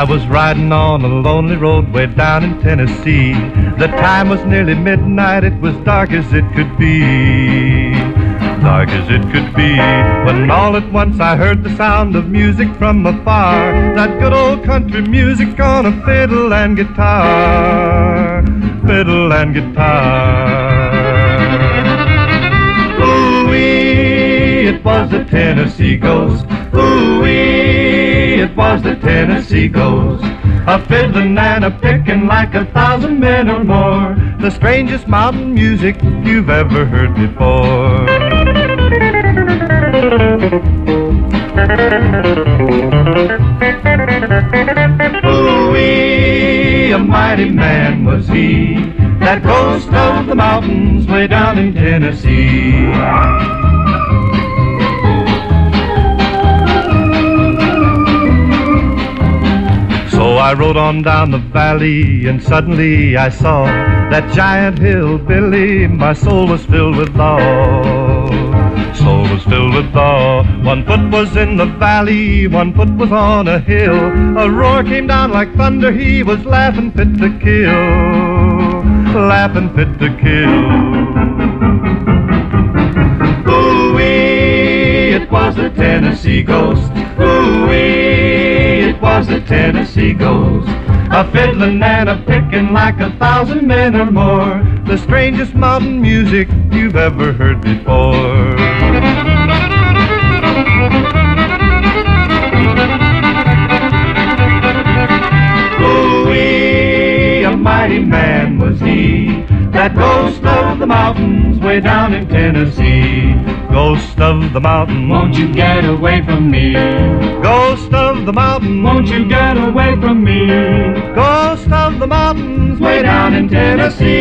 was riding on a lonely road way down in Tennessee. The time was nearly midnight, it was dark as it could be. Dark as it could be, when all at once I heard the sound of music from afar. That good old country music on a fiddle and guitar. Fiddle and guitar. Ooh-wee, it was the Tennessee Ghost. Ooh-wee, it was the Tennessee Ghost. A fiddling and a picking like 1,000 men or more. The strangest mountain music you've ever heard before. Ooh-wee, a mighty man was he, that ghost of the mountains way down in Tennessee. So I rode on down the valley, and suddenly I saw that giant hillbilly. My soul was filled with awe. Soul was filled with awe. One foot was in the valley, one foot was on a hill. A roar came down like thunder, he was laughing fit to kill. Laughing fit to kill. Ooh-wee, it was the Tennessee Ghost. Ooh-wee, it was the Tennessee Ghost. A fiddling and a picking like 1,000 men or more. The strangest mountain music you've ever heard before. Ooh-wee, a mighty man was he, that ghost of the mountains way down in Tennessee. Ghost of the mountain, won't you get away from me? Ghost of the mountain, won't you get away from me? Ghost of the mountains way down in Tennessee.